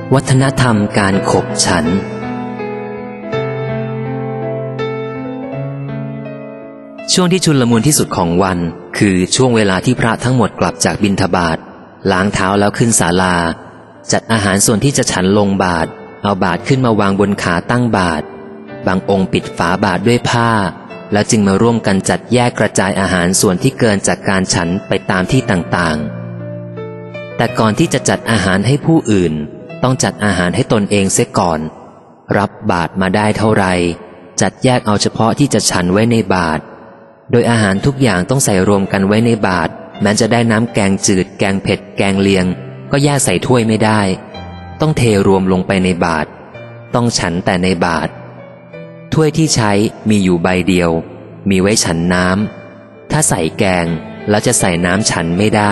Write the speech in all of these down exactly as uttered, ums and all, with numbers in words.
วัฒนธรรมการขบฉันช่วงที่ชุลมุนที่สุดของวันคือช่วงเวลาที่พระทั้งหมดกลับจากบิณฑบาตล้างเท้าแล้วขึ้นศาลาจัดอาหารส่วนที่จะฉันลงบาตรเอาบาตรขึ้นมาวางบนขาตั้งบาตรบางองค์ปิดฝาบาตรด้วยผ้าแล้วจึงมาร่วมกันจัดแยกกระจายอาหารส่วนที่เกินจากการฉันไปตามที่ต่างๆแต่ก่อนที่จะจัดอาหารให้ผู้อื่นต้องจัดอาหารให้ตนเองเสียก่อนรับบาตรมาได้เท่าไรจัดแยกเอาเฉพาะที่จะฉันไว้ในบาตรโดยอาหารทุกอย่างต้องใส่รวมกันไว้ในบาตรแม้จะได้น้ำแกงจืดแกงเผ็ดแกงเลียงก็แยกใส่ถ้วยไม่ได้ต้องเทรวมลงไปในบาตรต้องฉันแต่ในบาตรถ้วยที่ใช้มีอยู่ใบเดียวมีไว้ฉันน้ำถ้าใส่แกงแล้วจะใส่น้ำฉันไม่ได้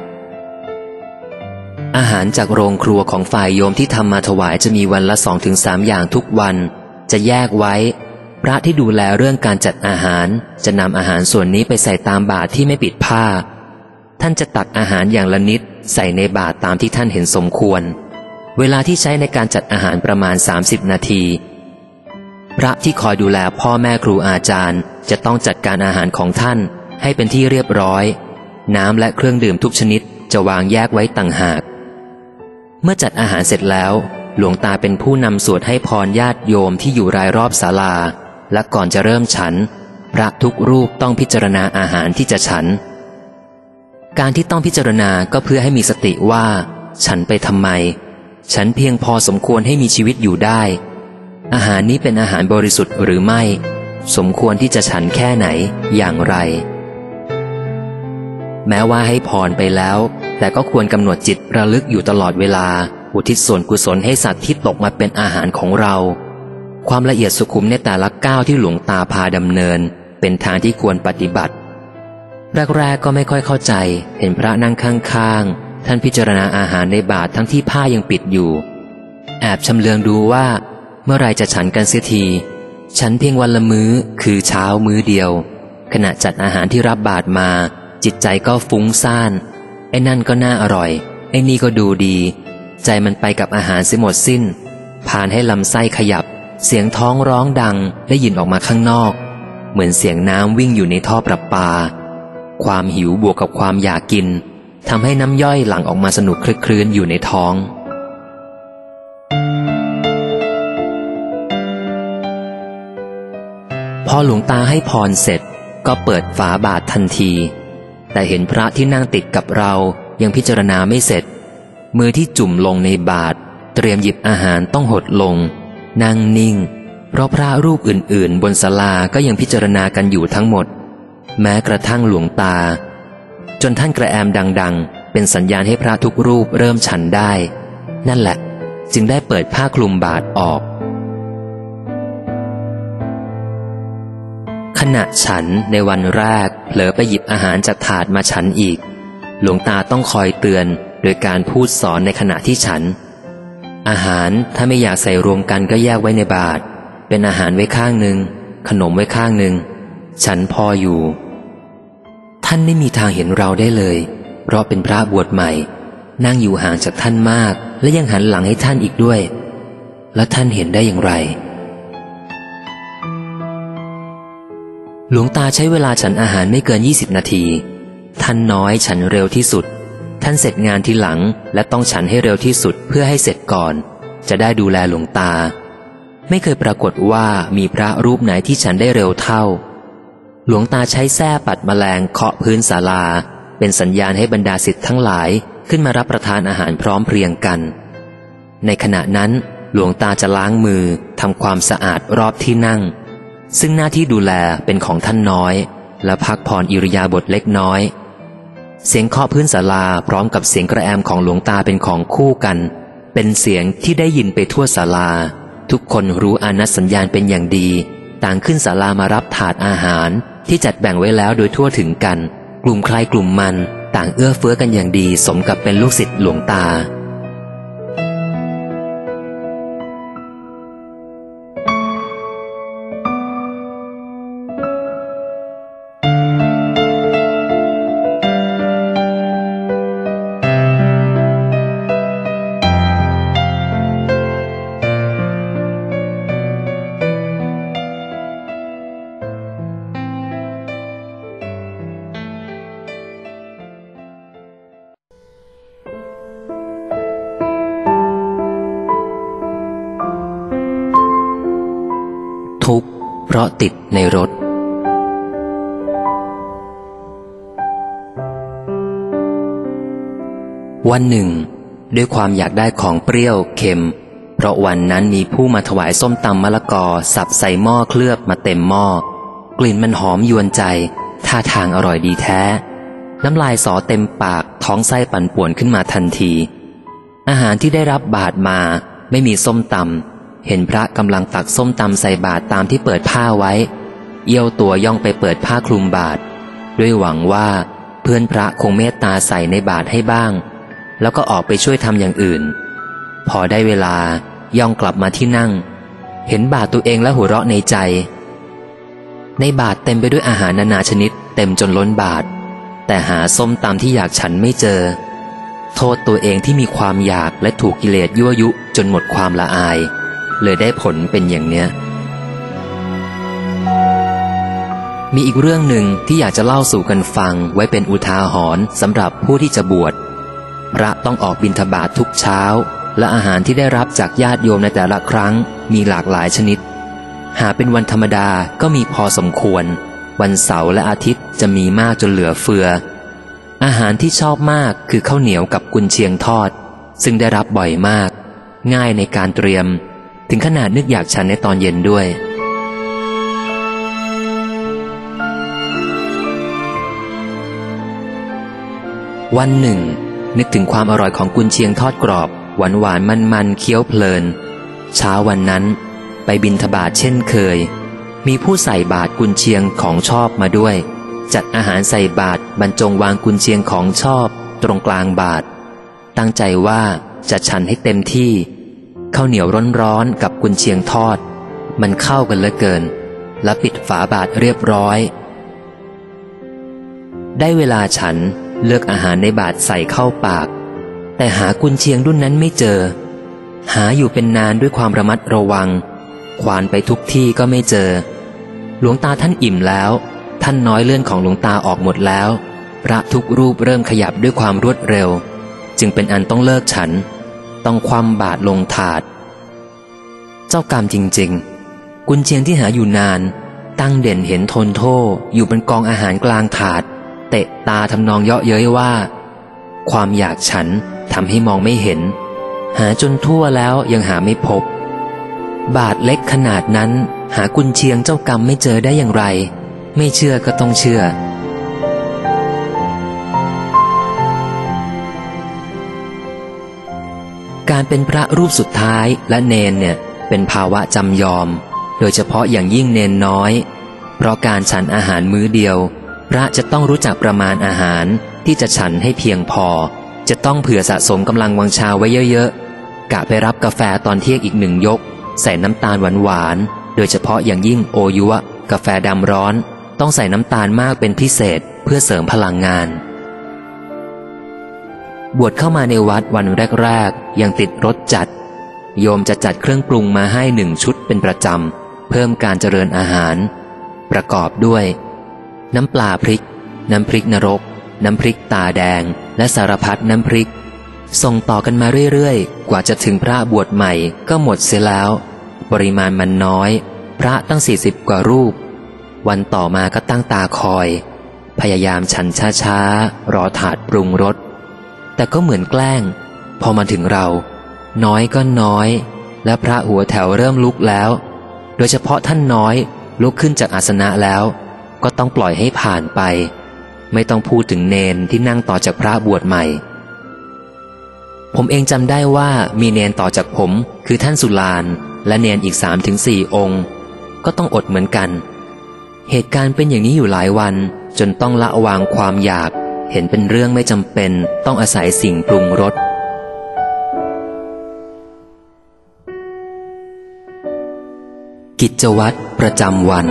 อาหารจากโรงครัวของฝ่ายโยมที่ทำมาถวายจะมีวันละสองถึงสามอย่างทุกวันจะแยกไว้พระที่ดูแลเรื่องการจัดอาหารจะนำอาหารส่วนนี้ไปใส่ตามบาตรที่ไม่ปิดผ้าท่านจะตักอาหารอย่างละนิดใส่ในบาตรตามที่ท่านเห็นสมควรเวลาที่ใช้ในการจัดอาหารประมาณสามสิบนาทีพระที่คอยดูแลพ่อแม่ครูอาจารย์จะต้องจัดการอาหารของท่านให้เป็นที่เรียบร้อยน้ำและเครื่องดื่มทุกชนิดจะวางแยกไว้ต่างหากเมื่อจัดอาหารเสร็จแล้วหลวงตาเป็นผู้นำสวดให้พรญาติโยมที่อยู่รายรอบศาลาและก่อนจะเริ่มฉันพระทุกรูปต้องพิจารณาอาหารที่จะฉันการที่ต้องพิจารณาก็เพื่อให้มีสติว่าฉันไปทำไมฉันเพียงพอสมควรให้มีชีวิตอยู่ได้อาหารนี้เป็นอาหารบริสุทธิ์หรือไม่สมควรที่จะฉันแค่ไหนอย่างไรแม้ว่าให้พรไปแล้วแต่ก็ควรกำหนดจิตระลึกอยู่ตลอดเวลาอุทิศส่วนกุศลให้สัตว์ที่ตกมาเป็นอาหารของเราความละเอียดสุขุมในแต่ละก้าวที่หลวงตาพาดำเนินเป็นทางที่ควรปฏิบัติแรกๆก็ไม่ค่อยเข้าใจเห็นพระนั่งข้างๆท่านพิจารณาอาหารในบาตรทั้งที่ผ้ายังปิดอยู่แอบชำเลืองดูว่าเมื่อไรจะฉันกันเสียทีฉันเพียงวันละมื้อคือเช้ามื้อเดียวขณะจัดอาหารที่รับบาตรมาจิตใจก็ฟุ้งซ่านไอ้นั่นก็น่าอร่อยไอ้นี่ก็ดูดีใจมันไปกับอาหารเสียหมดสิ้นผ่านให้ลำไส้ขยับเสียงท้องร้องดังได้ยินออกมาข้างนอกเหมือนเสียงน้ำวิ่งอยู่ในท่อประปาความหิวบวกกับความอยากกินทำให้น้ำย่อยหลั่งออกมาสนุกคลึกครื้นอยู่ในท้องพอหลวงตาให้พรเสร็จก็เปิดฝาบาตรทันทีแต่เห็นพระที่นั่งติดกับเรายังพิจารณาไม่เสร็จมือที่จุ่มลงในบาตรเตรียมหยิบอาหารต้องหดลงนั่งนิ่งเพราะพระรูปอื่นๆบนศาลาก็ยังพิจารณากันอยู่ทั้งหมดแม้กระทั่งหลวงตาจนท่านกระแอมดังๆเป็นสัญญาณให้พระทุกรูปเริ่มฉันได้นั่นแหละจึงได้เปิดผ้าคลุมบาตรออกขณะฉันในวันแรกเผลอไปหยิบอาหารจากถาดมาฉันอีกหลวงตาต้องคอยเตือนโดยการพูดสอนในขณะที่ฉันอาหารถ้าไม่อยากใส่รวมกันก็แยกไว้ในบาตรเป็นอาหารไว้ข้างหนึ่งขนมไว้ข้างหนึ่งฉันพออยู่ท่านไม่มีทางเห็นเราได้เลยเพราะเป็นพระบวชใหม่นั่งอยู่ห่างจากท่านมากและยังหันหลังให้ท่านอีกด้วยแล้วท่านเห็นได้อย่างไรหลวงตาใช้เวลาฉันอาหารไม่เกินยี่สิบนาทีท่านน้อยฉันเร็วที่สุดท่านเสร็จงานทีหลังและต้องฉันให้เร็วที่สุดเพื่อให้เสร็จก่อนจะได้ดูแลหลวงตาไม่เคยปรากฏว่ามีพระรูปไหนที่ฉันได้เร็วเท่าหลวงตาใช้แส้ปัดแมลงเคาะพื้นศาลาเป็นสัญญาณให้บรรดาศิษย์ทั้งหลายขึ้นมารับประทานอาหารพร้อมเพรียงกันในขณะนั้นหลวงตาจะล้างมือทำความสะอาดรอบที่นั่งซึ่งหน้าที่ดูแลเป็นของท่านน้อยและพักผ่อนอิริยาบถเล็กน้อยเสียงเคาะพื้นศาลาพร้อมกับเสียงกระแอมของหลวงตาเป็นของคู่กันเป็นเสียงที่ได้ยินไปทั่วศาลาทุกคนรู้อานัตสัญญาณเป็นอย่างดีต่างขึ้นศาลามารับถาดอาหารที่จัดแบ่งไว้แล้วโดยทั่วถึงกันกลุ่มใครกลุ่มมันต่างเอื้อเฟื้อกันอย่างดีสมกับเป็นลูกศิษย์หลวงตาเเพราะติดในรถวันหนึ่งด้วยความอยากได้ของเปรี้ยวเค็มเพราะวันนั้นมีผู้มาถวายส้มตำมะละกอสับใส่หม้อเคลือบมาเต็มหม้อกลิ่นมันหอมยวนใจท่าทางอร่อยดีแท้น้ำลายสอเต็มปากท้องไส้ปั่นป่วนขึ้นมาทันทีอาหารที่ได้รับบาตรมาไม่มีส้มตำเห็นพระกำลังตักส้มตำใส่บาตรตามที่เปิดผ้าไว้เอี้ยวตัวย่องไปเปิดผ้าคลุมบาตรด้วยหวังว่าเพื่อนพระคงเมตตาใส่ในบาตรให้บ้างแล้วก็ออกไปช่วยทำอย่างอื่นพอได้เวลาย่องกลับมาที่นั่งเห็นบาตรตัวเองและหัวเราะในใจในบาตรเต็มไปด้วยอาหารนานาชนิดเต็มจนล้นบาตรแต่หาส้มตำที่อยากฉันไม่เจอโทษตัวเองที่มีความอยากและถูกกิเลสยั่วยุจนหมดความละอายเลยได้ผลเป็นอย่างเนี้ยมีอีกเรื่องหนึ่งที่อยากจะเล่าสู่กันฟังไว้เป็นอุทาหรณ์สำหรับผู้ที่จะบวชพระต้องออกบิณฑบาตทุกเช้าและอาหารที่ได้รับจากญาติโยมในแต่ละครั้งมีหลากหลายชนิดหาเป็นวันธรรมดาก็มีพอสมควรวันเสาร์และอาทิตย์จะมีมากจนเหลือเฟืออาหารที่ชอบมากคือข้าวเหนียวกับกุนเชียงทอดซึ่งได้รับบ่อยมากง่ายในการเตรียมถึงขนาดนึกอยากฉันในตอนเย็นด้วยวันหนึ่งนึกถึงความอร่อยของกุนเชียงทอดกรอบหวานหวานมันมันเคี้ยวเพลินเช้าวันนั้นไปบิณฑบาตเช่นเคยมีผู้ใส่บาตรกุนเชียงของชอบมาด้วยจัดอาหารใส่บาตรบรรจงวางกุนเชียงของชอบตรงกลางบาตรตั้งใจว่าจะฉันให้เต็มที่ข้าวเหนียวร้อนๆกับกุนเชียงทอดมันเข้ากันเหลือเกินและปิดฝาบาตรเรียบร้อยได้เวลาฉันเลือกอาหารในบาตรใส่เข้าปากแต่หากุนเชียงรุ่นนั้นไม่เจอหาอยู่เป็นนานด้วยความระมัดระวังควานไปทุกที่ก็ไม่เจอหลวงตาท่านอิ่มแล้วท่านน้อยเลื่อนของหลวงตาออกหมดแล้วพระทุกรูปเริ่มขยับด้วยความรวดเร็วจึงเป็นอันต้องเลิกฉันต้องคว่ำบาตรลงถาดเจ้ากรรมจริงๆกุนเชียงที่หาอยู่นานตั้งเด่นเห็นทนโทอยู่บนกองอาหารกลางถาดเตะตาทำนองเยาะเย้ยว่าความอยากฉันทำให้มองไม่เห็นหาจนทั่วแล้วยังหาไม่พบบาตรเล็กขนาดนั้นหากุนเชียงเจ้ากรรมไม่เจอได้อย่างไรไม่เชื่อก็ต้องเชื่อการเป็นพระรูปสุดท้ายและเนนเนี่ยเป็นภาวะจำยอมโดยเฉพาะอย่างยิ่งเนนน้อยเพราะการฉันอาหารมื้อเดียวพระจะต้องรู้จักประมาณอาหารที่จะฉันให้เพียงพอจะต้องเผื่อสะสมกำลังวังชาไว้เยอะๆกะไปรับกาแฟตอนเที่ยงอีกหนึ่งยกใส่น้ำตาลหวานๆโดยเฉพาะอย่างยิ่งโอยัวกาแฟดำร้อนต้องใส่น้ำตาลมากเป็นพิเศษเพื่อเสริมพลังงานบวชเข้ามาในวัดวันแรกๆยังติดรสจัดโยมจะจัดเครื่องปรุงมาให้หนึ่งชุดเป็นประจำเพิ่มการเจริญอาหารประกอบด้วยน้ำปลาพริกน้ำพริกนรกน้ำพริกตาแดงและสารพัดน้ำพริกส่งต่อกันมาเรื่อยๆกว่าจะถึงพระบวชใหม่ก็หมดเสียแล้วปริมาณมันน้อยพระตั้งสี่สิบกว่ารูปวันต่อมาก็ตั้งตาคอยพยายามฉันช้าๆรอถาดปรุงรสแต่ก็เหมือนแกล้งพอมาถึงเราน้อยก็น้อยและพระหัวแถวเริ่มลุกแล้วโดยเฉพาะท่านน้อยลุกขึ้นจากอาสนะแล้วก็ต้องปล่อยให้ผ่านไปไม่ต้องพูดถึงเนนที่นั่งต่อจากพระบวชใหม่ผมเองจำได้ว่ามีเนนต่อจากผมคือท่านสุลานและเนนอีก สามถึงสี่ องค์ก็ต้องอดเหมือนกันเหตุการณ์เป็นอย่างนี้อยู่หลายวันจนต้องละวางความอยากเห็นเป็นเรื่องไม่จำเป็นต้องอาศัยสิ่งปรุงรสกิจวัตรประจำวัน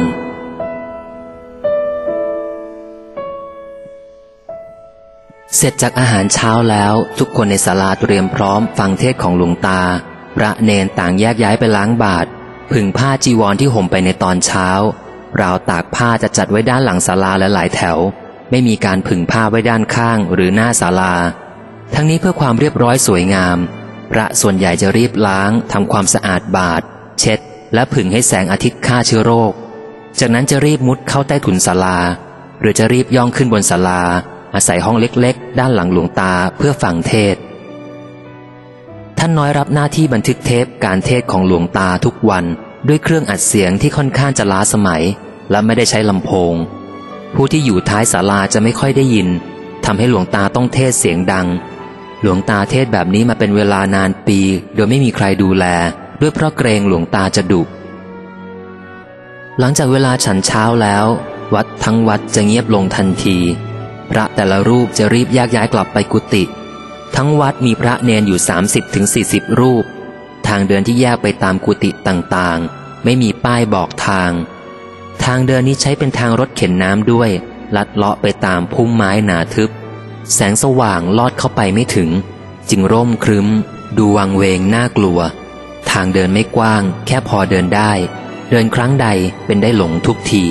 เสร็จจากอาหารเช้าแล้วทุกคนในศาลาเตรียมพร้อมฟังเทศของหลวงตาพระเนนต่างแยกย้ายไปล้างบาตรผึ่งผ้าจีวรที่ห่มไปในตอนเช้าราวตากผ้าจะจัดไว้ด้านหลังศาลาและหลายแถวไม่มีการผึ่งผ้าไว้ด้านข้างหรือหน้าศาลาทั้งนี้เพื่อความเรียบร้อยสวยงามพระส่วนใหญ่จะรีบล้างทำความสะอาดบาตรเช็ดและผึ่งให้แสงอาทิตย์ฆ่าเชื้อโรคจากนั้นจะรีบมุดเข้าใต้ถุนศาลาหรือจะรีบย่องขึ้นบนศาลาอาศัยห้องเล็กๆด้านหลังหลวงตาเพื่อฟังเทศน์ท่านน้อยรับหน้าที่บันทึกเทปการเทศน์ของหลวงตาทุกวันด้วยเครื่องอัดเสียงที่ค่อนข้างจะล้าสมัยและไม่ได้ใช้ลำโพงผู้ที่อยู่ท้ายศาลาจะไม่ค่อยได้ยินทำให้หลวงตาต้องเทศเสียงดังหลวงตาเทศแบบนี้มาเป็นเวลานานปีโดยไม่มีใครดูแลด้วยเพราะเกรงหลวงตาจะดุหลังจากเวลาฉันเช้าแล้ววัดทั้งวัดจะเงียบลงทันทีพระแต่ละรูปจะรีบแยกย้ายกลับไปกุฏิทั้งวัดมีพระเนนอยู่ สามสิบถึงสี่สิบ รูปทางเดินที่แยกไปตามกุฏิต่างๆไม่มีป้ายบอกทางทางเดินนี้ใช้เป็นทางรถเข็นน้ำด้วยลัดเลาะไปตามพุ่มไม้หนาทึบแสงสว่างลอดเข้าไปไม่ถึงจึงร่มครึ้มดูวังเวงน่ากลัวทางเดินไม่กว้างแค่พอเดินได้เดินครั้งใดเป็นได้หลงทุกที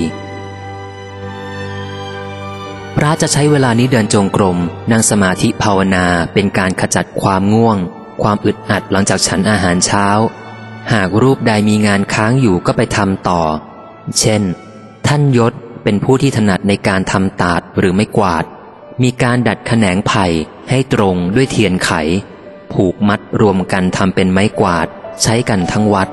พระจะใช้เวลานี้เดินจงกรมนั่งสมาธิภาวนาเป็นการขจัดความง่วงความอึดอัดหลังจากฉันอาหารเช้าหากรูปใดมีงานค้างอยู่ก็ไปทำต่อเช่นท่านยศเป็นผู้ที่ถนัดในการทำตาดหรือไม่กวาดมีการดัดแขนงไผ่ให้ตรงด้วยเทียนไขผูกมัดรวมกันทำเป็นไม้กวาดใช้กันทั้งวัด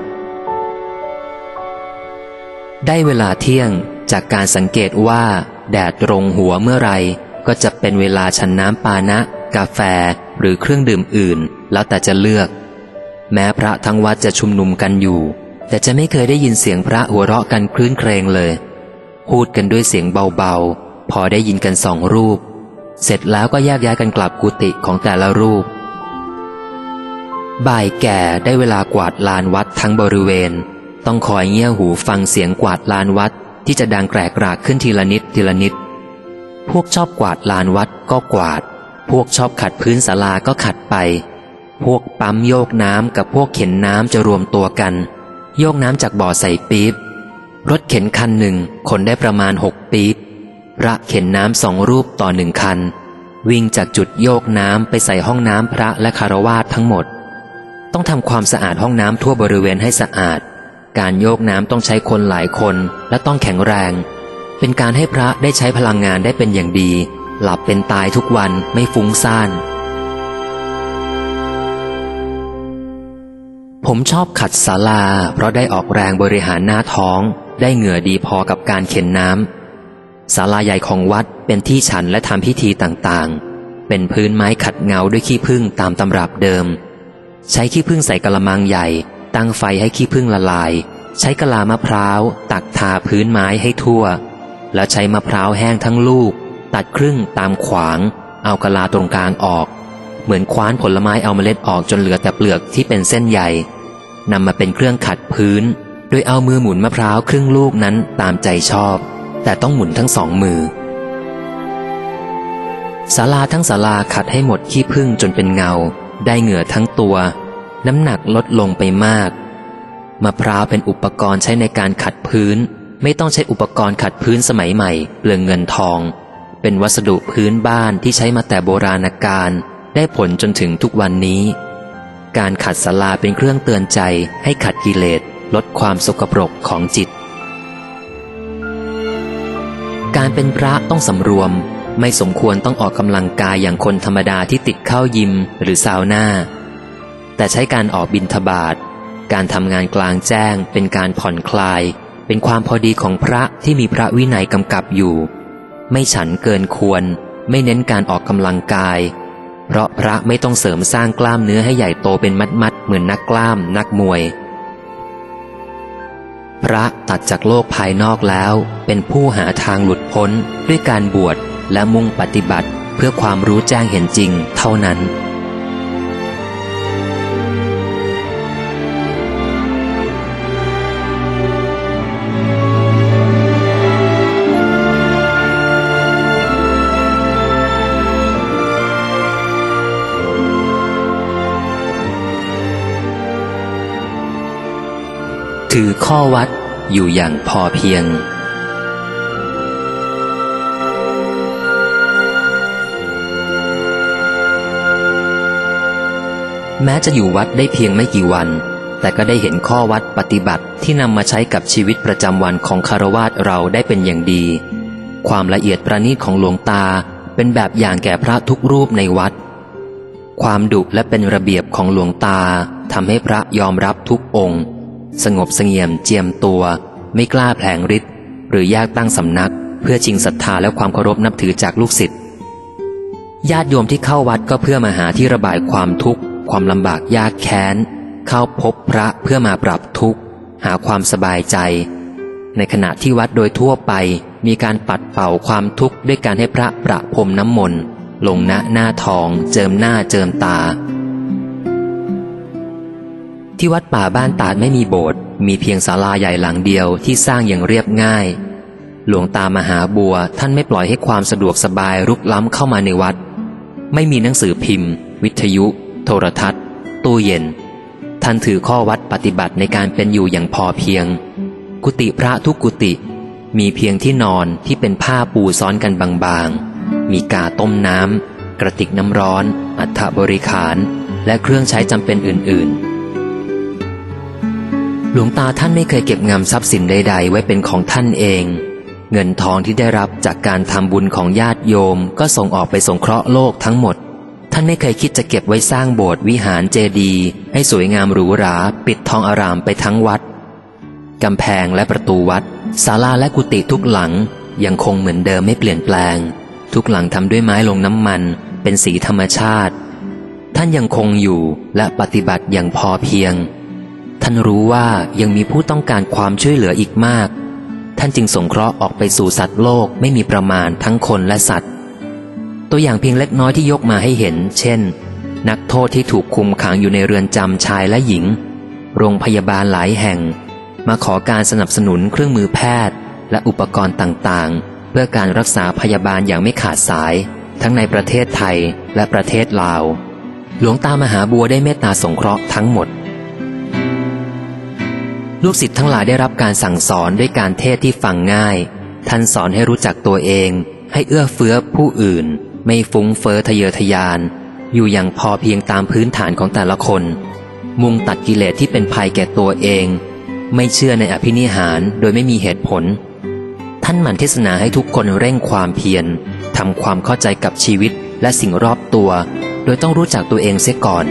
ได้เวลาเที่ยงจากการสังเกตว่าแดดตรงหัวเมื่อไรก็จะเป็นเวลาฉันน้ำปานะกาแฟหรือเครื่องดื่มอื่นแล้วแต่จะเลือกแม้พระทั้งวัดจะชุมนุมกันอยู่แต่จะไม่เคยได้ยินเสียงพระหัวเราะกันคลื้นเครงเลยพูดกันด้วยเสียงเบาๆพอได้ยินกันสองรูปเสร็จแล้วก็แยกย้ายกันกลับกุฏิของแต่ละรูปบ่ายแก่ได้เวลากวาดลานวัดทั้งบริเวณต้องคอยเงี่ยหูฟังเสียงกวาดลานวัดที่จะดังแกรกกรากขึ้นทีละนิดทีละนิดพวกชอบกวาดลานวัดก็กวาดพวกชอบขัดพื้นศาลาก็ขัดไปพวกปั๊มโยกน้ำกับพวกเข็นน้ำจะรวมตัวกันโยกน้ำจากบ่อใส่ปี๊บรถเข็นคันหนึ่งขนได้ประมาณหกปี๊บพระเข็นน้ำสองรูปต่อหนึ่งคันวิ่งจากจุดโยกน้ำไปใส่ห้องน้ำพระและคฤหัสถ์ทั้งหมดต้องทำความสะอาดห้องน้ำทั่วบริเวณให้สะอาดการโยกน้ำต้องใช้คนหลายคนและต้องแข็งแรงเป็นการให้พระได้ใช้พลังงานได้เป็นอย่างดีหลับเป็นตายทุกวันไม่ฟุ้งซ่านผมชอบขัดศาลาเพราะได้ออกแรงบริหารหน้าท้องได้เหงื่อดีพอกับการเข็นน้ำศาลาใหญ่ของวัดเป็นที่ฉันและทำพิธีต่างๆเป็นพื้นไม้ขัดเงาด้วยขี้ผึ้งตามตำรับเดิมใช้ขี้ผึ้งใส่กะละมังใหญ่ตั้งไฟให้ขี้ผึ้งละลายใช้กะลามะพร้าวตักทาพื้นไม้ให้ทั่วแล้วใช้มะพร้าวแห้งทั้งลูกตัดครึ่งตามขวางเอากะลาตรงกลางออกเหมือนคว้านผลไม้เอาเมล็ดออกจนเหลือแต่เปลือกที่เป็นเส้นใหญ่นำมาเป็นเครื่องขัดพื้นโดยเอามือหมุนมะพร้าวครึ่งลูกนั้นตามใจชอบแต่ต้องหมุนทั้งสองมือศาลาทั้งศาลาขัดให้หมดขี้ผึ้งจนเป็นเงาได้เหงื่อทั้งตัวน้ำหนักลดลงไปมากมะพร้าวเป็นอุปกรณ์ใช้ในการขัดพื้นไม่ต้องใช้อุปกรณ์ขัดพื้นสมัยใหม่เปลืองเงินทองเป็นวัสดุพื้นบ้านที่ใช้มาแต่โบราณกาลได้ผลจนถึงทุกวันนี้การขัดศาลาเป็นเครื่องเตือนใจให้ขัดกิเลสลดความสกปรกของจิตการเป็นพระต้องสำรวมไม่สมควรต้องออกกำลังกายอย่างคนธรรมดาที่ติดเข้ายิมหรือซาวน่าแต่ใช้การออกบิณฑบาตการทำงานกลางแจ้งเป็นการผ่อนคลายเป็นความพอดีของพระที่มีพระวินัยกำกับอยู่ไม่ฉันเกินควรไม่เน้นการออกกำลังกายเพราะพระไม่ต้องเสริมสร้างกล้ามเนื้อให้ใหญ่โตเป็นมัดๆเหมือนนักกล้ามนักมวยพระตัดจากโลกภายนอกแล้วเป็นผู้หาทางหลุดพ้นด้วยการบวชและมุ่งปฏิบัติเพื่อความรู้แจ้งเห็นจริงเท่านั้นถือข้อวัดอยู่อย่างพอเพียงแม้จะอยู่วัดได้เพียงไม่กี่วันแต่ก็ได้เห็นข้อวัดปฏิบัติที่นำมาใช้กับชีวิตประจำวันของคฤหัสถ์เราได้เป็นอย่างดีความละเอียดประณีตของหลวงตาเป็นแบบอย่างแก่พระทุกรูปในวัดความดุและเป็นระเบียบของหลวงตาทำให้พระยอมรับทุกองค์สงบเสงี่ยมเจียมตัวไม่กล้าแผลงฤทธิ์หรือแยกตั้งสำนักเพื่อชิงศรัทธาและความเคารพนับถือจากลูกศิษย์ญาติโยมที่เข้าวัดก็เพื่อมาหาที่ระบายความทุกข์ความลำบากยากแค้นเข้าพบพระเพื่อมาปรับทุกข์หาความสบายใจในขณะที่วัดโดยทั่วไปมีการปัดเป่าความทุกข์ด้วยการให้พระประพรมน้ำมนต์ลงณหน้าทองเจิมหน้าเจิมตาที่วัดป่าบ้านตาดไม่มีโบสถ์มีเพียงศาลาใหญ่หลังเดียวที่สร้างอย่างเรียบง่ายหลวงตามหาบัวท่านไม่ปล่อยให้ความสะดวกสบายรุกล้ำเข้ามาในวัดไม่มีหนังสือพิมพ์วิทยุโทรทัศน์ตู้เย็นท่านถือข้อวัดปฏิบัติในการเป็นอยู่อย่างพอเพียงกุฏิพระทุกกุฏิมีเพียงที่นอนที่เป็นผ้าปูซ้อนกันบางๆมีกาต้มน้ำกระติกน้ำร้อนอัฐบริขารและเครื่องใช้จำเป็นอื่นๆหลวงตาท่านไม่เคยเก็บงำทรัพย์สินใดๆไว้เป็นของท่านเองเงินทองที่ได้รับจากการทำบุญของญาติโยมก็ส่งออกไปสงเคราะห์โลกทั้งหมดท่านไม่เคยคิดจะเก็บไว้สร้างโบสถ์วิหารเจดีย์ให้สวยงามหรูหราปิดทองอารามไปทั้งวัดกำแพงและประตูวัดศาลาและกุฏิทุกหลังยังคงเหมือนเดิมไม่เปลี่ยนแปลงทุกหลังทำด้วยไม้ลงน้ำมันเป็นสีธรรมชาติท่านยังคงอยู่และปฏิบัติอย่างพอเพียงท่านรู้ว่ายังมีผู้ต้องการความช่วยเหลืออีกมากท่านจึงสงเคราะห์ออกไปสู่สัตว์โลกไม่มีประมาณทั้งคนและสัตว์ตัวอย่างเพียงเล็กน้อยที่ยกมาให้เห็นเช่นนักโทษที่ถูกคุมขังอยู่ในเรือนจำชายและหญิงโรงพยาบาลหลายแห่งมาขอการสนับสนุนเครื่องมือแพทย์และอุปกรณ์ต่างๆเพื่อการรักษาพยาบาลอย่างไม่ขาดสายทั้งในประเทศไทยและประเทศลาวหลวงตามหาบัวได้เมตตาสงเคราะห์ทั้งหมดลูกศิษย์ทั้งหลายได้รับการสั่งสอนด้วยการเทศที่ฟังง่ายท่านสอนให้รู้จักตัวเองให้เอื้อเฟื้อผู้อื่นไม่ฟุ้งเฟ้อทะเยอทะยานอยู่อย่างพอเพียงตามพื้นฐานของแต่ละคนมุ่งตัดกิเลสที่เป็นภัยแก่ตัวเองไม่เชื่อในอภินิหารโดยไม่มีเหตุผลท่านหมั่นเทศนาให้ทุกคนเร่งความเพียรทำความเข้าใจกับชีวิตและสิ่งรอบตัวโดยต้องรู้จักตัวเองเสียก่อน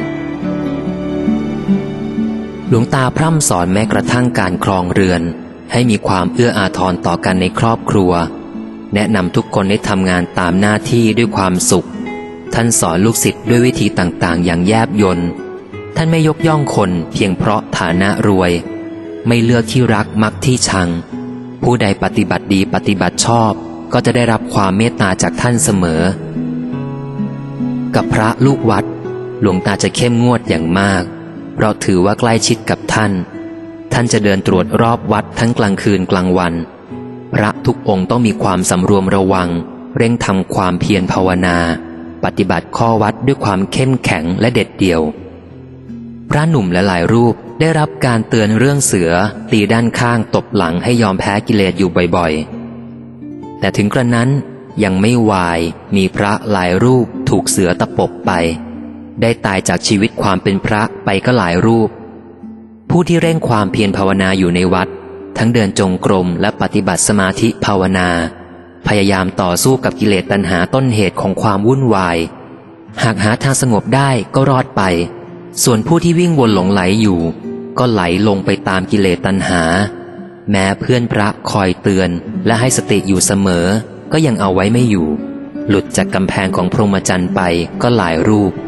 หลวงตาพร่ำสอนแม้กระทั่งการครองเรือนให้มีความเอื้ออาทรต่อกันในครอบครัวแนะนำทุกคนให้ทำงานตามหน้าที่ด้วยความสุขท่านสอนลูกศิษย์ด้วยวิธีต่างๆอย่างแยบยลท่านไม่ยกย่องคนเพียงเพราะฐานะรวยไม่เลือกที่รักมักที่ชังผู้ใดปฏิบัติดีปฏิบัติชอบก็จะได้รับความเมตตาจากท่านเสมอกับพระลูกวัดหลวงตาจะเข้มงวดอย่างมากเพราะถือว่าใกล้ชิดกับท่านท่านจะเดินตรวจรอบวัดทั้งกลางคืนกลางวันพระทุกองค์ต้องมีความสำรวมระวังเร่งทำความเพียรภาวนาปฏิบัติข้อวัดด้วยความเข้มแข็งและเด็ดเดี่ยวพระหนุ่มและหลายรูปได้รับการเตือนเรื่องเสือตีด้านข้างตบหลังให้ยอมแพ้กิเลสอยู่บ่อยๆแต่ถึงกระนั้นยังไม่วายมีพระหลายรูปถูกเสือตะปบไปได้ตายจากชีวิตความเป็นพระไปก็หลายรูปผู้ที่เร่งความเพียรภาวนาอยู่ในวัดทั้งเดินจงกรมและปฏิบัติสมาธิภาวนาพยายามต่อสู้กับกิเลสตัณหาต้นเหตุของความวุ่นวายหากหาทางสงบได้ก็รอดไปส่วนผู้ที่วิ่งวนหลงไหลอยู่ก็ไหลลงไปตามกิเลสตัณหาแม้เพื่อนพระคอยเตือนและให้สติอยู่เสมอก็ยังเอาไว้ไม่อยู่หลุดจากกำแพงของพรหมจรรย์ไปก็หลายรูป